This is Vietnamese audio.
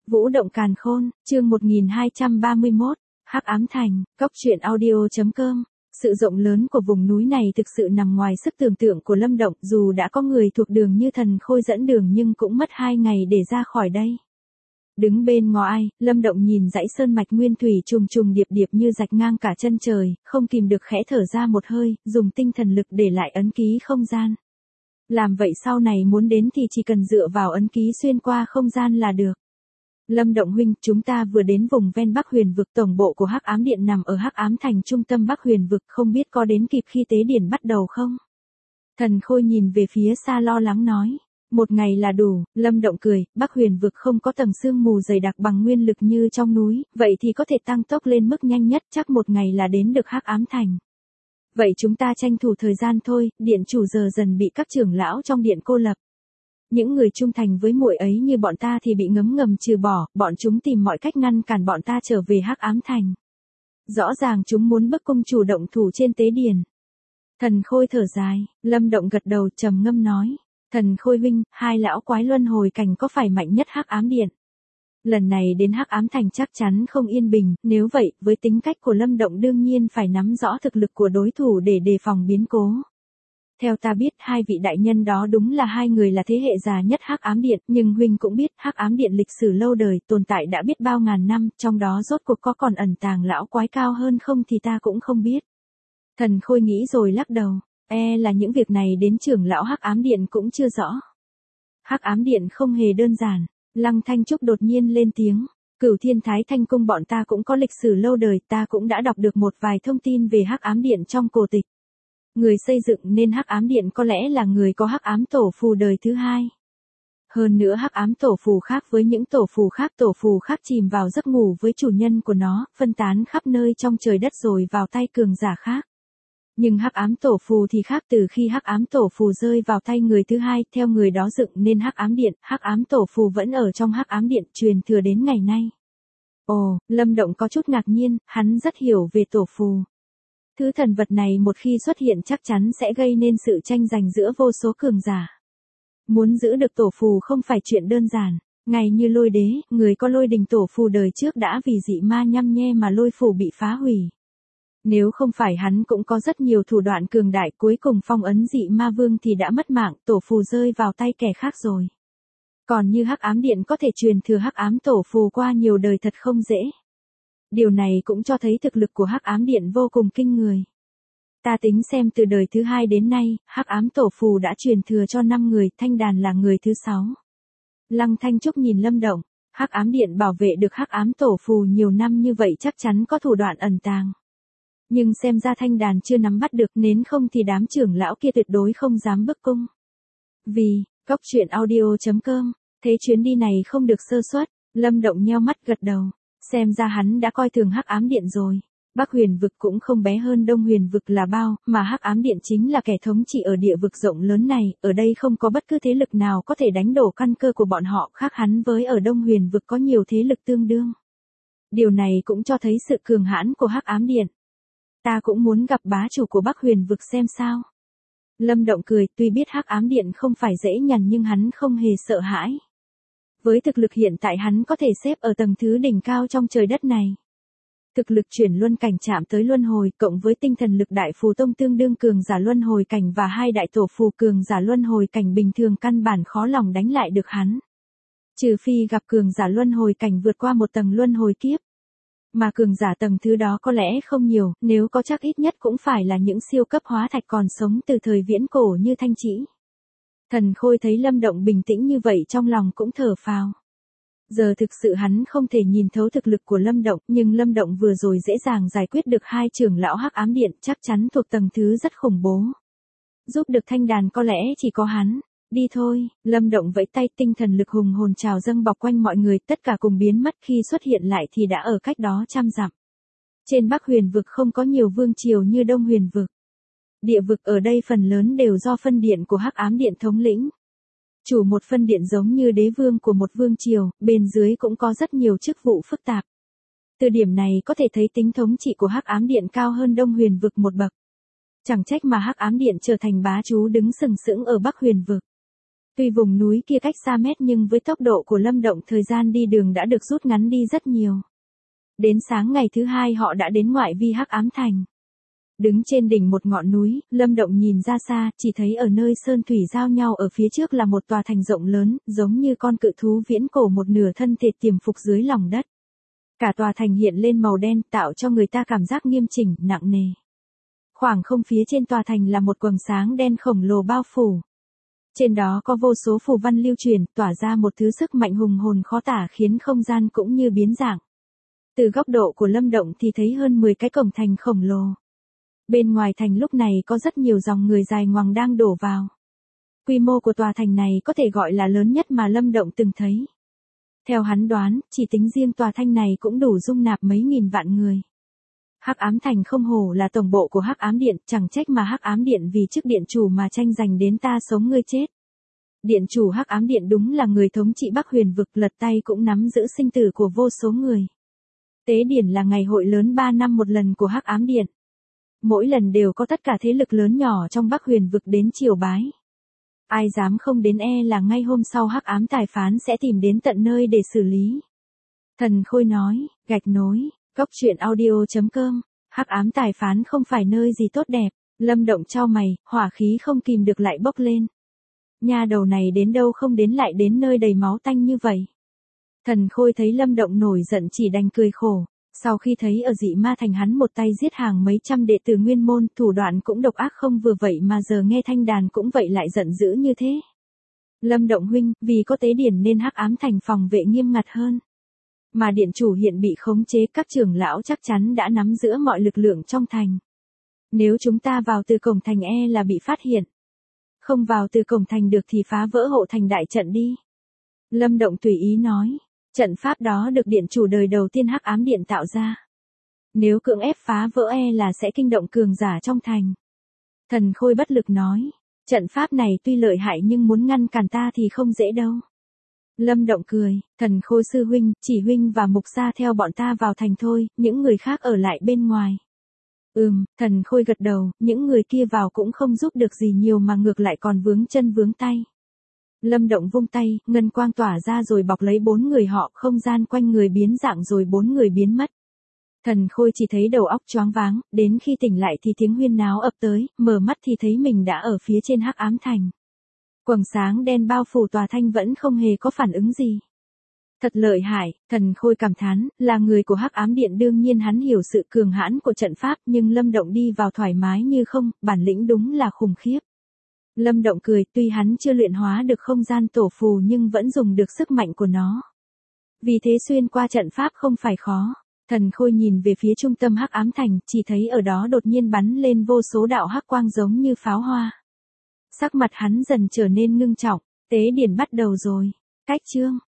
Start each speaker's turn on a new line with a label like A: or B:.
A: Vũ động càn khôn, chương 1231, Hắc ám thành, Cốc truyện audio.com. Sự rộng lớn của vùng núi này thực sự nằm ngoài sức tưởng tượng của Lâm Động, dù đã có người thuộc đường như Thần Khôi dẫn đường nhưng cũng mất 2 ngày để ra khỏi đây. Đứng bên ngõ ai, Lâm Động nhìn dãy sơn mạch nguyên thủy trùng trùng điệp điệp như rạch ngang cả chân trời, không kìm được khẽ thở ra một hơi, dùng tinh thần lực để lại ấn ký không gian. Làm vậy sau này muốn đến thì chỉ cần dựa vào ấn ký xuyên qua không gian là được. Lâm Động huynh, chúng ta vừa đến vùng ven Bắc Huyền vực, tổng bộ của Hắc Ám Điện nằm ở Hắc Ám thành trung tâm Bắc Huyền vực, không biết có đến kịp khi tế điển bắt đầu không? Thần Khôi nhìn về phía xa lo lắng nói. 1 ngày là đủ, Lâm Động cười, Bắc Huyền vực không có tầng sương mù dày đặc bằng nguyên lực như trong núi, vậy thì có thể tăng tốc lên mức nhanh nhất, chắc 1 ngày là đến được Hắc Ám thành. Vậy chúng ta tranh thủ thời gian thôi, điện chủ giờ dần bị các trưởng lão trong điện cô lập. Những người trung thành với muội ấy như bọn ta thì bị ngấm ngầm trừ bỏ, bọn chúng tìm mọi cách ngăn cản bọn ta trở về Hắc Ám thành. Rõ ràng chúng muốn bức cung chủ động thủ trên tế điển. Thần Khôi thở dài, Lâm Động gật đầu trầm ngâm nói. Thần Khôi huynh, 2 lão quái luân hồi cảnh có phải mạnh nhất Hắc Ám điện? Lần này đến Hắc Ám thành chắc chắn không yên bình, nếu vậy, với tính cách của Lâm Động đương nhiên phải nắm rõ thực lực của đối thủ để đề phòng biến cố. Theo ta biết, 2 vị đại nhân đó đúng là 2 người là thế hệ già nhất Hắc Ám điện, nhưng huynh cũng biết, Hắc Ám điện lịch sử lâu đời, tồn tại đã biết bao ngàn năm, trong đó rốt cuộc có còn ẩn tàng lão quái cao hơn không thì ta cũng không biết. Thần Khôi nghĩ rồi lắc đầu, là những việc này đến trưởng lão Hắc Ám điện cũng chưa rõ. Hắc Ám điện không hề đơn giản. Lăng Thanh Trúc đột nhiên lên tiếng, Cửu Thiên Thái Thanh cung bọn ta cũng có lịch sử lâu đời, ta cũng đã đọc được một vài thông tin về Hắc Ám điện trong cổ tịch. Người xây dựng nên Hắc Ám điện có lẽ là người có Hắc Ám tổ phù đời thứ 2. Hơn nữa Hắc Ám tổ phù khác với những tổ phù khác chìm vào giấc ngủ với chủ nhân của nó, phân tán khắp nơi trong trời đất rồi vào tay cường giả khác. Nhưng Hắc Ám tổ phù thì khác, từ khi Hắc Ám tổ phù rơi vào tay người thứ 2, theo người đó dựng nên Hắc Ám điện, Hắc Ám tổ phù vẫn ở trong Hắc Ám điện, truyền thừa đến ngày nay. Ồ, Lâm Động có chút ngạc nhiên, hắn rất hiểu về tổ phù. Thứ thần vật này một khi xuất hiện chắc chắn sẽ gây nên sự tranh giành giữa vô số cường giả. Muốn giữ được tổ phù không phải chuyện đơn giản, ngay như Lôi Đế, người có Lôi Đình tổ phù đời trước đã vì dị ma nhăm nhe mà lôi phù bị phá hủy. Nếu không phải hắn cũng có rất nhiều thủ đoạn cường đại, cuối cùng phong ấn dị ma vương thì đã mất mạng, tổ phù rơi vào tay kẻ khác rồi. Còn như Hắc Ám điện có thể truyền thừa Hắc Ám tổ phù qua nhiều đời thật không dễ. Điều này cũng cho thấy thực lực của Hắc Ám điện vô cùng kinh người. Ta tính xem từ đời thứ 2 đến nay, Hắc Ám tổ phù đã truyền thừa cho 5 người, Thanh Đàn là người thứ 6. Lăng Thanh Trúc nhìn Lâm Động, Hắc Ám điện bảo vệ được Hắc Ám tổ phù nhiều năm như vậy chắc chắn có thủ đoạn ẩn tàng. Nhưng xem ra Thanh Đàn chưa nắm bắt được, nếu không thì đám trưởng lão kia tuyệt đối không dám bức cung. Vì, Cốc truyện audio.com, thế chuyến đi này không được sơ suất, Lâm Động nheo mắt gật đầu, xem ra hắn đã coi thường Hắc Ám điện rồi. Bắc Huyền vực cũng không bé hơn Đông Huyền vực là bao, mà Hắc Ám điện chính là kẻ thống trị ở địa vực rộng lớn này, ở đây không có bất cứ thế lực nào có thể đánh đổ căn cơ của bọn họ, khác hắn với ở Đông Huyền vực có nhiều thế lực tương đương. Điều này cũng cho thấy sự cường hãn của Hắc Ám điện. Ta cũng muốn gặp bá chủ của Bắc Huyền vực xem sao. Lâm Động cười, tuy biết Hắc Ám điện không phải dễ nhằn nhưng hắn không hề sợ hãi. Với thực lực hiện tại hắn có thể xếp ở tầng thứ đỉnh cao trong trời đất này. Thực lực chuyển luân cảnh chạm tới luân hồi, cộng với tinh thần lực đại phù tông tương đương cường giả luân hồi cảnh và 2 đại tổ phù cường giả luân hồi cảnh bình thường căn bản khó lòng đánh lại được hắn. Trừ phi gặp cường giả luân hồi cảnh vượt qua một tầng luân hồi kiếp. Mà cường giả tầng thứ đó có lẽ không nhiều, nếu có chắc ít nhất cũng phải là những siêu cấp hóa thạch còn sống từ thời viễn cổ như Thanh Trĩ. Thần Khôi thấy Lâm Động bình tĩnh như vậy trong lòng cũng thở phào. Giờ thực sự hắn không thể nhìn thấu thực lực của Lâm Động, nhưng Lâm Động vừa rồi dễ dàng giải quyết được 2 trưởng lão Hắc Ám điện, chắc chắn thuộc tầng thứ rất khủng bố. Giúp được Thanh Đàn có lẽ chỉ có hắn. Đi thôi, Lâm Động vẫy tay, tinh thần lực hùng hồn trào dâng bọc quanh mọi người, tất cả cùng biến mất, khi xuất hiện lại thì đã ở cách đó trăm dặm. Trên Bắc Huyền vực không có nhiều vương triều như Đông Huyền vực. Địa vực ở đây phần lớn đều do phân điện của Hắc Ám điện thống lĩnh. Chủ một phân điện giống như đế vương của một vương triều, bên dưới cũng có rất nhiều chức vụ phức tạp. Từ điểm này có thể thấy tính thống trị của Hắc Ám điện cao hơn Đông Huyền vực một bậc. Chẳng trách mà Hắc Ám điện trở thành bá chú đứng sừng sững ở Bắc Huyền vực. Tuy vùng núi kia cách xa mét nhưng với tốc độ của Lâm Động thời gian đi đường đã được rút ngắn đi rất nhiều. Đến sáng ngày thứ hai họ đã đến ngoại vi Hắc Ám Thành. Đứng trên đỉnh một ngọn núi, Lâm Động nhìn ra xa, chỉ thấy ở nơi sơn thủy giao nhau ở phía trước là một tòa thành rộng lớn, giống như con cự thú viễn cổ một nửa thân thể tiềm phục dưới lòng đất. Cả tòa thành hiện lên màu đen tạo cho người ta cảm giác nghiêm chỉnh, nặng nề. Khoảng không phía trên tòa thành là một quầng sáng đen khổng lồ bao phủ. Trên đó có vô số phù văn lưu truyền, tỏa ra một thứ sức mạnh hùng hồn khó tả khiến không gian cũng như biến dạng. Từ góc độ của Lâm Động thì thấy hơn 10 cái cổng thành khổng lồ. Bên ngoài thành lúc này có rất nhiều dòng người dài ngoằng đang đổ vào. Quy mô của tòa thành này có thể gọi là lớn nhất mà Lâm Động từng thấy. Theo hắn đoán, chỉ tính riêng tòa thành này cũng đủ dung nạp mấy nghìn vạn người. Hắc Ám Thành không hổ là tổng bộ của Hắc Ám Điện, chẳng trách mà Hắc Ám Điện vì chức điện chủ mà tranh giành đến ta sống ngươi chết. Điện chủ Hắc Ám Điện đúng là người thống trị Bắc Huyền vực, lật tay cũng nắm giữ sinh tử của vô số người. Tế điển là ngày hội lớn 3 năm một lần của Hắc Ám Điện. Mỗi lần đều có tất cả thế lực lớn nhỏ trong Bắc Huyền vực đến triều bái. Ai dám không đến là ngay hôm sau Hắc Ám Tài Phán sẽ tìm đến tận nơi để xử lý. Thần Khôi nói, gạch nối, Cốc Truyện Audio.com, Hắc Ám Tài Phán không phải nơi gì tốt đẹp. Lâm Động chau mày, hỏa khí không kìm được lại bốc lên. Nha đầu này đến đâu không đến lại đến nơi đầy máu tanh như vậy. Thần Khôi thấy Lâm Động nổi giận chỉ đành cười khổ. Sau khi thấy ở Dị Ma Thành hắn một tay giết hàng mấy trăm đệ tử nguyên môn, thủ đoạn cũng độc ác không vừa vậy mà giờ nghe thanh đàn cũng vậy lại giận dữ như thế. Lâm Động huynh, vì có tế điển nên Hắc Ám Thành phòng vệ nghiêm ngặt hơn. Mà điện chủ hiện bị khống chế, các trưởng lão chắc chắn đã nắm giữ mọi lực lượng trong thành. Nếu chúng ta vào từ cổng thành là bị phát hiện. Không vào từ cổng thành được thì phá vỡ hộ thành đại trận đi. Lâm Động tùy ý nói. Trận pháp đó được điện chủ đời đầu tiên Hắc Ám Điện tạo ra. Nếu cưỡng ép phá vỡ là sẽ kinh động cường giả trong thành. Thần Khôi bất lực nói. Trận pháp này tuy lợi hại nhưng muốn ngăn cản ta thì không dễ đâu. Lâm Động cười. Thần Khôi sư huynh, chỉ huynh và Mục Gia theo bọn ta vào thành thôi, những người khác ở lại bên ngoài. Thần Khôi gật đầu, những người kia vào cũng không giúp được gì nhiều mà ngược lại còn vướng chân vướng tay. Lâm Động vung tay, ngân quang tỏa ra rồi bọc lấy 4 người họ, không gian quanh người biến dạng rồi 4 người biến mất. Thần Khôi chỉ thấy đầu óc choáng váng, đến khi tỉnh lại thì tiếng huyên náo ập tới, mở mắt thì thấy mình đã ở phía trên Hắc Ám Thành. Quầng sáng đen bao phủ tòa thành vẫn không hề có phản ứng gì. Thật lợi hại, Thần Khôi cảm thán, là người của Hắc Ám Điện đương nhiên hắn hiểu sự cường hãn của trận pháp, nhưng Lâm Động đi vào thoải mái như không, bản lĩnh đúng là khủng khiếp. Lâm Động cười, tuy hắn chưa luyện hóa được không gian tổ phù nhưng vẫn dùng được sức mạnh của nó. Vì thế xuyên qua trận pháp không phải khó. Thần Khôi nhìn về phía trung tâm Hắc Ám Thành, chỉ thấy ở đó đột nhiên bắn lên vô số đạo hắc quang giống như pháo hoa. Sắc mặt hắn dần trở nên ngưng trọng, tế điển bắt đầu rồi. Cách chương